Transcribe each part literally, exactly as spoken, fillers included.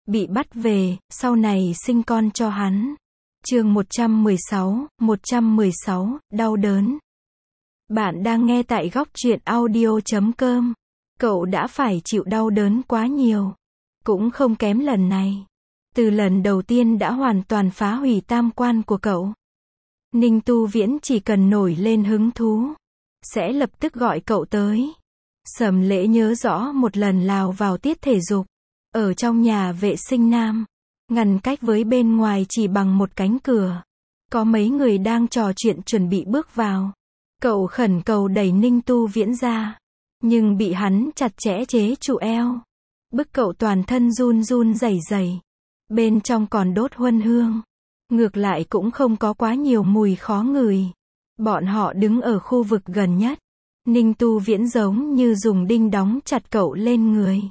bị bắt về, sau này sinh con cho hắn. Chương một trăm mười sáu, một trăm mười sáu, đau đớn. Bạn đang nghe tại góc truyện audio chấm com. Cậu đã phải chịu đau đớn quá nhiều. Cũng không kém lần này. Từ lần đầu tiên đã hoàn toàn phá hủy tam quan của cậu. Ninh Tu Viễn chỉ cần nổi lên hứng thú, sẽ lập tức gọi cậu tới. Sầm Lễ nhớ rõ một lần lào vào tiết thể dục, ở trong nhà vệ sinh nam, ngăn cách với bên ngoài chỉ bằng một cánh cửa. Có mấy người đang trò chuyện chuẩn bị bước vào. Cậu khẩn cầu đẩy Ninh Tu Viễn ra, nhưng bị hắn chặt chẽ chế trụ eo, bức cậu toàn thân run run rẩy rẩy. Bên trong còn đốt huân hương. Ngược lại cũng không có quá nhiều mùi khó ngửi. Bọn họ đứng ở khu vực gần nhất. Ninh Tu Viễn giống như dùng đinh đóng chặt cậu lên người,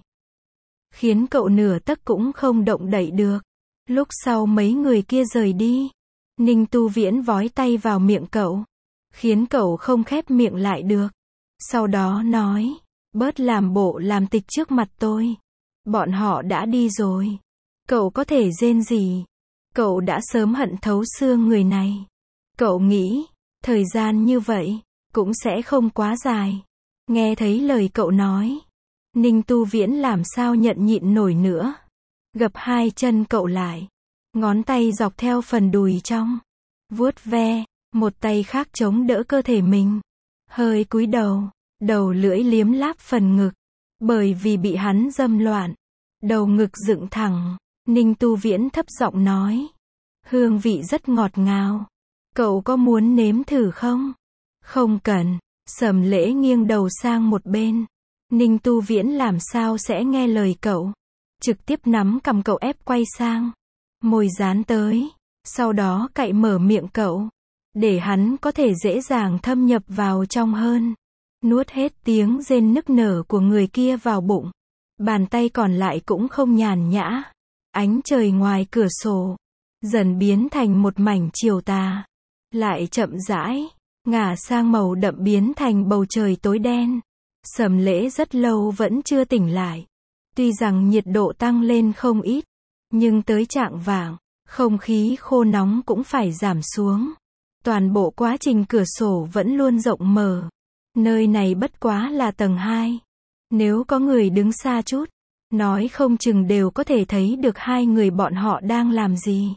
khiến cậu nửa tấc cũng không động đậy được. Lúc sau mấy người kia rời đi, Ninh Tu Viễn vói tay vào miệng cậu, khiến cậu không khép miệng lại được. Sau đó nói, bớt làm bộ làm tịch trước mặt tôi. Bọn họ đã đi rồi. Cậu có thể rên gì? Cậu đã sớm hận thấu xương người này. Cậu nghĩ, thời gian như vậy, cũng sẽ không quá dài. Nghe thấy lời cậu nói, Ninh Tu Viễn làm sao nhận nhịn nổi nữa. Gập hai chân cậu lại, ngón tay dọc theo phần đùi trong, vuốt ve, một tay khác chống đỡ cơ thể mình. Hơi cúi đầu, đầu lưỡi liếm láp phần ngực. Bởi vì bị hắn dâm loạn, đầu ngực dựng thẳng, Ninh Tu Viễn thấp giọng nói, hương vị rất ngọt ngào. Cậu có muốn nếm thử không? Không cần. Sầm Lễ nghiêng đầu sang một bên. Ninh Tu Viễn làm sao sẽ nghe lời cậu. Trực tiếp nắm cầm cậu ép quay sang. Môi dán tới. Sau đó cạy mở miệng cậu. Để hắn có thể dễ dàng thâm nhập vào trong hơn. Nuốt hết tiếng rên nức nở của người kia vào bụng. Bàn tay còn lại cũng không nhàn nhã. Ánh trời ngoài cửa sổ dần biến thành một mảnh chiều tà. Lại chậm rãi ngả sang màu đậm biến thành bầu trời tối đen. Sầm Lễ rất lâu vẫn chưa tỉnh lại. Tuy rằng nhiệt độ tăng lên không ít, nhưng tới chạng vạng, không khí khô nóng cũng phải giảm xuống. Toàn bộ quá trình cửa sổ vẫn luôn rộng mở. Nơi này bất quá là tầng hai. Nếu có người đứng xa chút, nói không chừng đều có thể thấy được hai người bọn họ đang làm gì.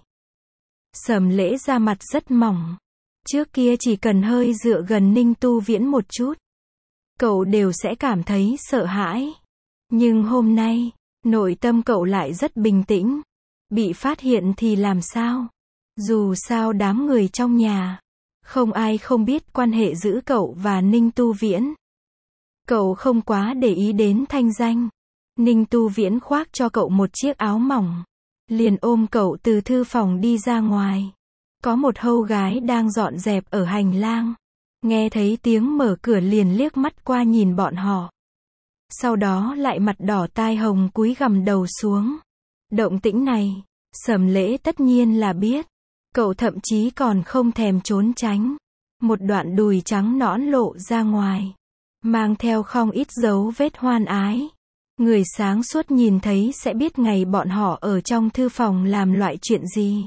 Sầm Lễ da mặt rất mỏng. Trước kia chỉ cần hơi dựa gần Ninh Tu Viễn một chút, cậu đều sẽ cảm thấy sợ hãi. Nhưng hôm nay, nội tâm cậu lại rất bình tĩnh. Bị phát hiện thì làm sao? Dù sao đám người trong nhà, không ai không biết quan hệ giữa cậu và Ninh Tu Viễn. Cậu không quá để ý đến thanh danh. Ninh Tu Viễn khoác cho cậu một chiếc áo mỏng, liền ôm cậu từ thư phòng đi ra ngoài. Có một hâu gái đang dọn dẹp ở hành lang. Nghe thấy tiếng mở cửa liền liếc mắt qua nhìn bọn họ. Sau đó lại mặt đỏ tai hồng cúi gằm đầu xuống. Động tĩnh này, Sầm Lễ tất nhiên là biết. Cậu thậm chí còn không thèm trốn tránh. Một đoạn đùi trắng nõn lộ ra ngoài, mang theo không ít dấu vết hoan ái. Người sáng suốt nhìn thấy sẽ biết ngày bọn họ ở trong thư phòng làm loại chuyện gì.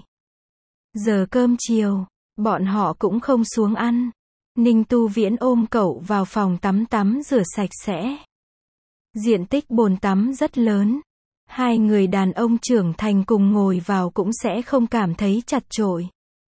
Giờ cơm chiều, bọn họ cũng không xuống ăn. Ninh Tu Viễn ôm cậu vào phòng tắm tắm rửa sạch sẽ. Diện tích bồn tắm rất lớn. Hai người đàn ông trưởng thành cùng ngồi vào cũng sẽ không cảm thấy chật chội.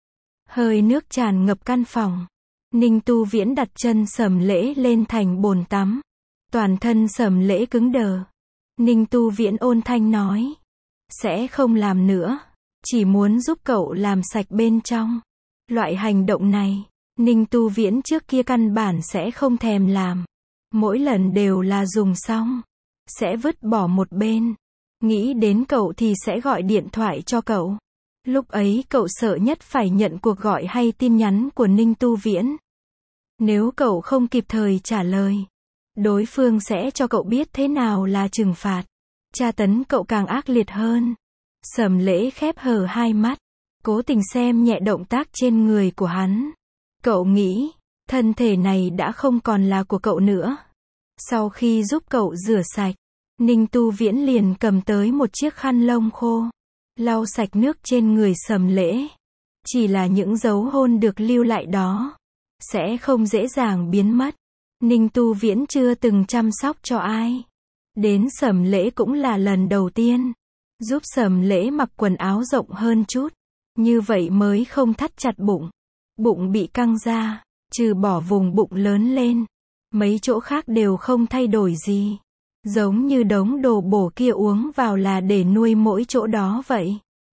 Hơi nước tràn ngập căn phòng. Ninh Tu Viễn đặt chân Sầm Lễ lên thành bồn tắm. Toàn thân Sầm Lễ cứng đờ. Ninh Tu Viễn ôn thanh nói, sẽ không làm nữa. Chỉ muốn giúp cậu làm sạch bên trong. Loại hành động này, Ninh Tu Viễn trước kia căn bản sẽ không thèm làm. Mỗi lần đều là dùng xong, sẽ vứt bỏ một bên. Nghĩ đến cậu thì sẽ gọi điện thoại cho cậu. Lúc ấy cậu sợ nhất phải nhận cuộc gọi hay tin nhắn của Ninh Tu Viễn. Nếu cậu không kịp thời trả lời, đối phương sẽ cho cậu biết thế nào là trừng phạt. Tra tấn cậu càng ác liệt hơn. Sầm Lễ khép hờ hai mắt, cố tình xem nhẹ động tác trên người của hắn. Cậu nghĩ, thân thể này đã không còn là của cậu nữa. Sau khi giúp cậu rửa sạch, Ninh Tu Viễn liền cầm tới một chiếc khăn lông khô, lau sạch nước trên người Sầm Lễ. Chỉ là những dấu hôn được lưu lại đó, sẽ không dễ dàng biến mất. Ninh Tu Viễn chưa từng chăm sóc cho ai. Đến Sầm Lễ cũng là lần đầu tiên. Giúp Sầm Lễ mặc quần áo rộng hơn chút. Như vậy mới không thắt chặt bụng. Bụng bị căng ra, trừ bỏ vùng bụng lớn lên. Mấy chỗ khác đều không thay đổi gì. Giống như đống đồ bổ kia uống vào là để nuôi mỗi chỗ đó vậy.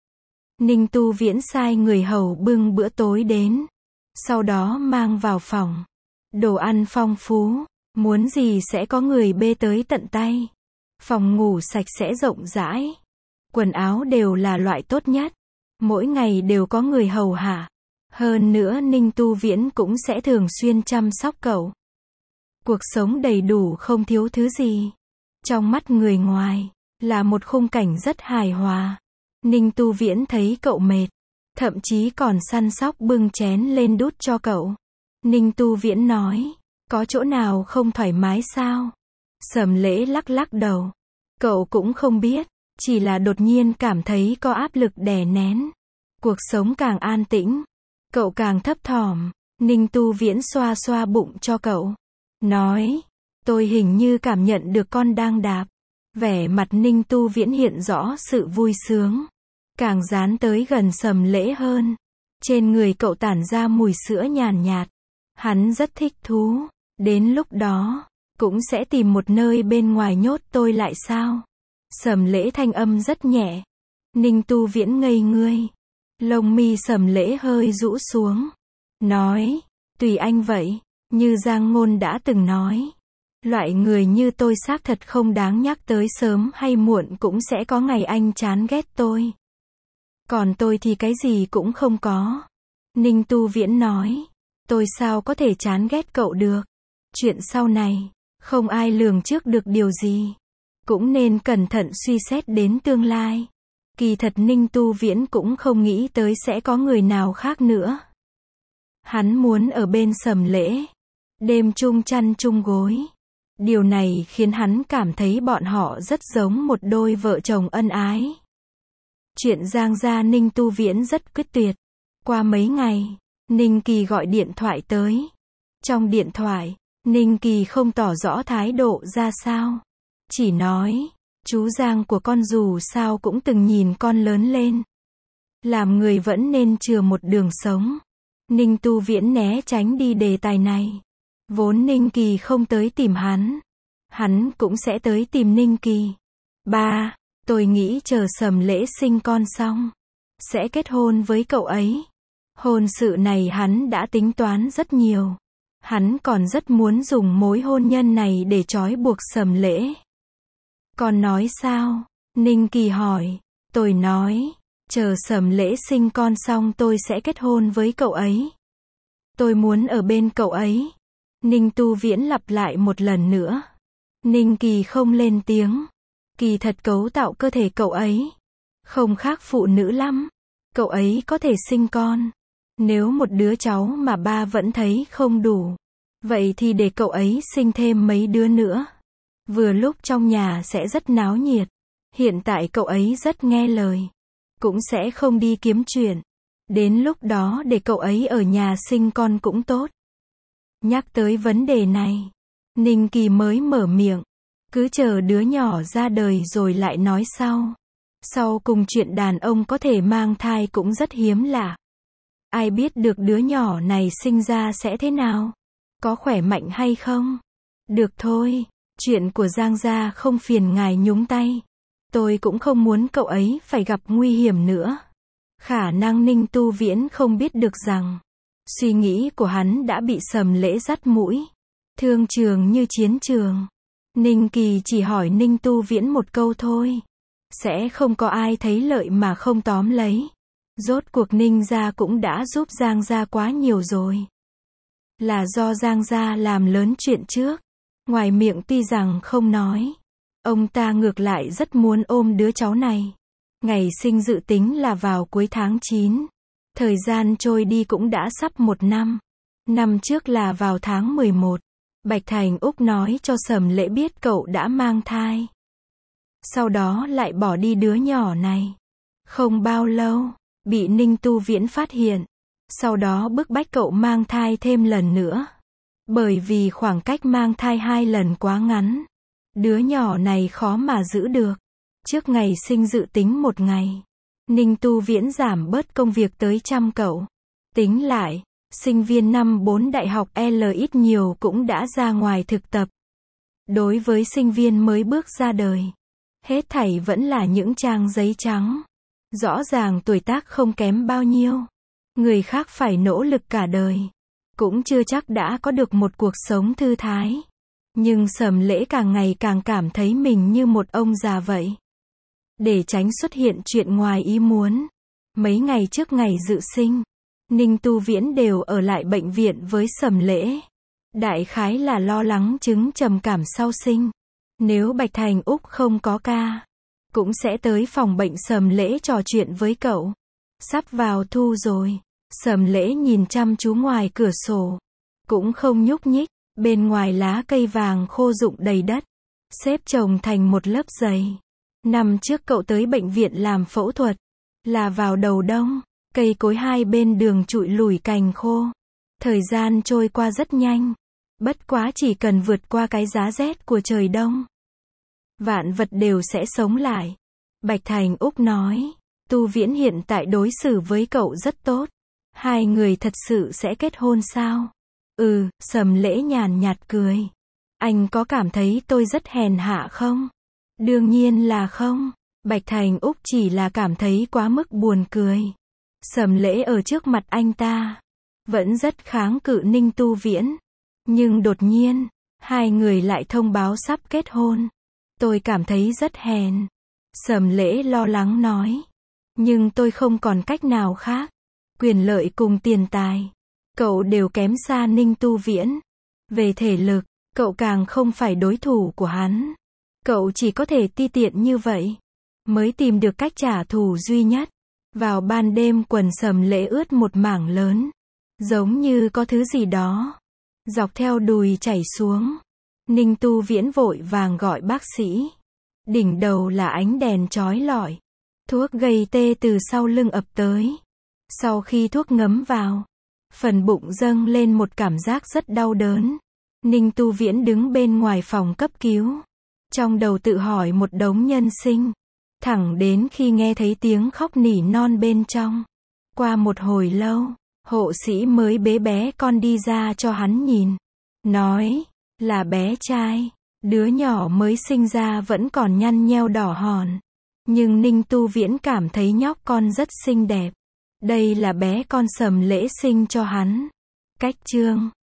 Ninh Tu Viễn sai người hầu bưng bữa tối đến. Sau đó mang vào phòng. Đồ ăn phong phú. Muốn gì sẽ có người bê tới tận tay. Phòng ngủ sạch sẽ rộng rãi. Quần áo đều là loại tốt nhất. Mỗi ngày đều có người hầu hạ. Hơn nữa Ninh Tu Viễn cũng sẽ thường xuyên chăm sóc cậu. Cuộc sống đầy đủ không thiếu thứ gì. Trong mắt người ngoài, là một khung cảnh rất hài hòa. Ninh Tu Viễn thấy cậu mệt, thậm chí còn săn sóc bưng chén lên đút cho cậu. Ninh Tu Viễn nói, có chỗ nào không thoải mái sao? Sầm Lễ lắc lắc đầu. Cậu cũng không biết, chỉ là đột nhiên cảm thấy có áp lực đè nén. Cuộc sống càng an tĩnh, cậu càng thấp thỏm. Ninh Tu Viễn xoa xoa bụng cho cậu. Nói, tôi hình như cảm nhận được con đang đạp. Vẻ mặt Ninh Tu Viễn hiện rõ sự vui sướng. Càng dán tới gần Sầm Lễ hơn. Trên người cậu tản ra mùi sữa nhàn nhạt. Hắn rất thích thú. Đến lúc đó, cũng sẽ tìm một nơi bên ngoài nhốt tôi lại sao? Sầm Lễ thanh âm rất nhẹ. Ninh Tu Viễn ngây ngươi. Lông mi Sầm Lễ hơi rũ xuống. Nói, tùy anh vậy. Như Giang Ngôn đã từng nói. Loại người như tôi xác thật không đáng nhắc tới, sớm hay muộn cũng sẽ có ngày anh chán ghét tôi. Còn tôi thì cái gì cũng không có. Ninh Tu Viễn nói. Tôi sao có thể chán ghét cậu được. Chuyện sau này, không ai lường trước được điều gì. Cũng nên cẩn thận suy xét đến tương lai. Kỳ thật Ninh Tu Viễn cũng không nghĩ tới sẽ có người nào khác nữa. Hắn muốn ở bên Sầm Lễ. Đêm chung chăn chung gối. Điều này khiến hắn cảm thấy bọn họ rất giống một đôi vợ chồng ân ái. Chuyện Giang gia Ninh Tu Viễn rất quyết tuyệt. Qua mấy ngày, Ninh Kỳ gọi điện thoại tới. Trong điện thoại, Ninh Kỳ không tỏ rõ thái độ ra sao. Chỉ nói, chú Giang của con dù sao cũng từng nhìn con lớn lên. Làm người vẫn nên chừa một đường sống. Ninh Tu Viễn né tránh đi đề tài này. Vốn Ninh Kỳ không tới tìm hắn. Hắn cũng sẽ tới tìm Ninh Kỳ. Ba, tôi nghĩ chờ Sầm Lễ sinh con xong, sẽ kết hôn với cậu ấy. Hôn sự này hắn đã tính toán rất nhiều. Hắn còn rất muốn dùng mối hôn nhân này để trói buộc Sầm Lễ. Con nói sao? Ninh Kỳ hỏi. Tôi nói, chờ Sầm Lễ sinh con xong tôi sẽ kết hôn với cậu ấy. Tôi muốn ở bên cậu ấy. Ninh Tu Viễn lặp lại một lần nữa. Ninh Kỳ không lên tiếng. Kỳ thật cấu tạo cơ thể cậu ấy không khác phụ nữ lắm. Cậu ấy có thể sinh con. Nếu một đứa cháu mà ba vẫn thấy không đủ, vậy thì để cậu ấy sinh thêm mấy đứa nữa. Vừa lúc trong nhà sẽ rất náo nhiệt. Hiện tại cậu ấy rất nghe lời. Cũng sẽ không đi kiếm chuyện. Đến lúc đó để cậu ấy ở nhà sinh con cũng tốt. Nhắc tới vấn đề này, Ninh Kỳ mới mở miệng. Cứ chờ đứa nhỏ ra đời rồi lại nói sau. Sau cùng chuyện đàn ông có thể mang thai cũng rất hiếm lạ. Ai biết được đứa nhỏ này sinh ra sẽ thế nào? Có khỏe mạnh hay không? Được thôi, chuyện của Giang gia không phiền ngài nhúng tay. Tôi cũng không muốn cậu ấy phải gặp nguy hiểm nữa. Khả năng Ninh Tu Viễn không biết được rằng, suy nghĩ của hắn đã bị Sầm Lễ dắt mũi. Thương trường như chiến trường. Ninh Kỳ chỉ hỏi Ninh Tu Viễn một câu thôi. Sẽ không có ai thấy lợi mà không tóm lấy. Rốt cuộc Ninh gia cũng đã giúp Giang gia quá nhiều rồi. Là do Giang gia làm lớn chuyện trước. Ngoài miệng tuy rằng không nói. Ông ta ngược lại rất muốn ôm đứa cháu này. Ngày sinh dự tính là vào cuối tháng chín. Thời gian trôi đi cũng đã sắp một năm. Năm trước là vào tháng mười một. Bạch Thành Úc nói cho Sầm Lễ biết cậu đã mang thai. sau đó lại bỏ đi đứa nhỏ này. Không bao lâu, bị Ninh Tu Viễn phát hiện, sau đó bức bách cậu mang thai thêm lần nữa. Bởi vì khoảng cách mang thai hai lần quá ngắn, đứa nhỏ này khó mà giữ được. Trước ngày sinh dự tính một ngày, Ninh Tu Viễn giảm bớt công việc tới chăm cậu. Tính lại, sinh viên năm bốn đại học L ít nhiều cũng đã ra ngoài thực tập. Đối với sinh viên mới bước ra đời, hết thảy vẫn là những trang giấy trắng. Rõ ràng tuổi tác không kém bao nhiêu. Người khác phải nỗ lực cả đời, cũng chưa chắc đã có được một cuộc sống thư thái. Nhưng Sầm Lễ càng ngày càng cảm thấy mình như một ông già vậy. Để tránh xuất hiện chuyện ngoài ý muốn, mấy ngày trước ngày dự sinh, Ninh Tu Viễn đều ở lại bệnh viện với Sầm Lễ. Đại khái là lo lắng chứng trầm cảm sau sinh. Nếu Bạch Thành Úc không có ca, cũng sẽ tới phòng bệnh Sầm Lễ trò chuyện với cậu. Sắp vào thu rồi, Sầm Lễ nhìn chăm chú ngoài cửa sổ, cũng không nhúc nhích. Bên ngoài lá cây vàng khô rụng đầy đất, xếp chồng thành một lớp dày. Năm trước cậu tới bệnh viện làm phẫu thuật, là vào đầu đông, cây cối hai bên đường trụi lủi cành khô. Thời gian trôi qua rất nhanh, bất quá chỉ cần vượt qua cái giá rét của trời đông, vạn vật đều sẽ sống lại. Bạch Thành Úc nói, Tu Viễn hiện tại đối xử với cậu rất tốt. Hai người thật sự sẽ kết hôn sao? Ừ, Sầm Lễ nhàn nhạt cười. Anh có cảm thấy tôi rất hèn hạ không? Đương nhiên là không. Bạch Thành Úc chỉ là cảm thấy quá mức buồn cười. Sầm Lễ ở trước mặt anh ta, vẫn rất kháng cự Ninh Tu Viễn. Nhưng đột nhiên, hai người lại thông báo sắp kết hôn. Tôi cảm thấy rất hèn. Sầm Lễ lo lắng nói. Nhưng tôi không còn cách nào khác. Quyền lợi cùng tiền tài, cậu đều kém xa Ninh Tu Viễn. Về thể lực, cậu càng không phải đối thủ của hắn. Cậu chỉ có thể ti tiện như vậy, mới tìm được cách trả thù duy nhất. Vào ban đêm quần Sầm Lễ ướt một mảng lớn, giống như có thứ gì đó dọc theo đùi chảy xuống. Ninh Tu Viễn vội vàng gọi bác sĩ. Đỉnh đầu là ánh đèn chói lọi. Thuốc gây tê từ sau lưng ập tới. Sau khi thuốc ngấm vào, phần bụng dâng lên một cảm giác rất đau đớn. Ninh Tu Viễn đứng bên ngoài phòng cấp cứu, trong đầu tự hỏi một đống nhân sinh, thẳng đến khi nghe thấy tiếng khóc nỉ non bên trong. Qua một hồi lâu, hộ sĩ mới bế bé con đi ra cho hắn nhìn. Nói, là bé trai, đứa nhỏ mới sinh ra vẫn còn nhăn nheo đỏ hòn. Nhưng Ninh Tu Viễn cảm thấy nhóc con rất xinh đẹp. Đây là bé con Sầm Lễ sinh cho hắn. Cách chương